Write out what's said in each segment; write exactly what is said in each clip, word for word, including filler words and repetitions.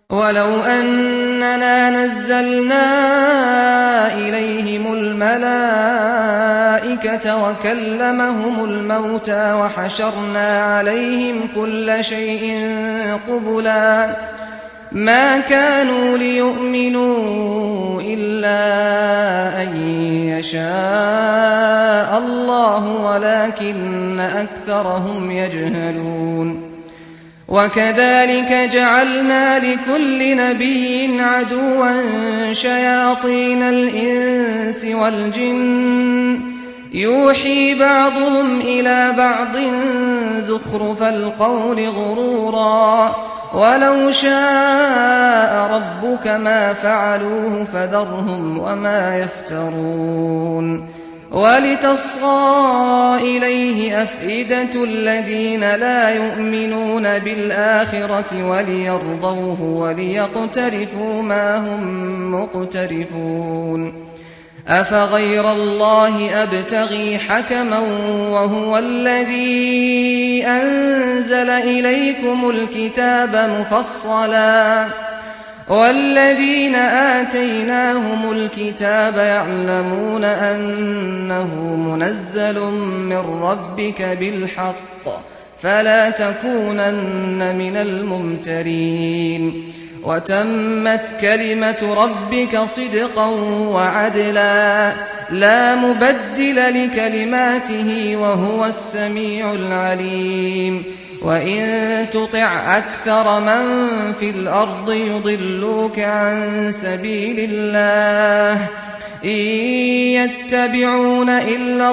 ولو أننا نزلنا إليهم الملائكة وكلمهم الموتى وحشرنا عليهم كل شيء قبلا ما كانوا ليؤمنوا إلا أن يشاء الله ولكن أكثرهم يجهلون وكذلك جعلنا لكل نبي عدوا شياطين الإنس والجن يوحي بعضهم إلى بعض زخرف القول غرورا ولو شاء ربك ما فعلوه فذرهم وما يفترون ولتصغى إليه أفئدة الذين لا يؤمنون بالآخرة وليرضوه وليقترفوا ما هم مقترفون أفغير الله أبتغي حكما وهو الذي أنزل إليكم الكتاب مفصلا والذين آتيناهم الكتاب يعلمون أنه منزل من ربك بالحق فلا تكونن من الممترين وتمت كلمة ربك صدقا وعدلا لا مبدل لكلماته وهو السميع العليم وإن تطع أكثر من في الأرض يضلوك عن سبيل الله إن يتبعون إلا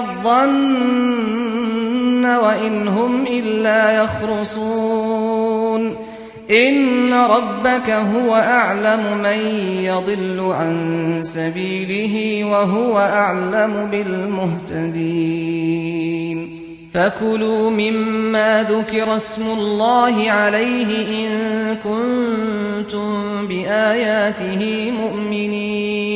الظن وإن هم إلا يخرصون إن ربك هو أعلم من يضل عن سبيله وهو أعلم بالمهتدين فكلوا مما ذكر اسم الله عليه إن كنتم بآياته مؤمنين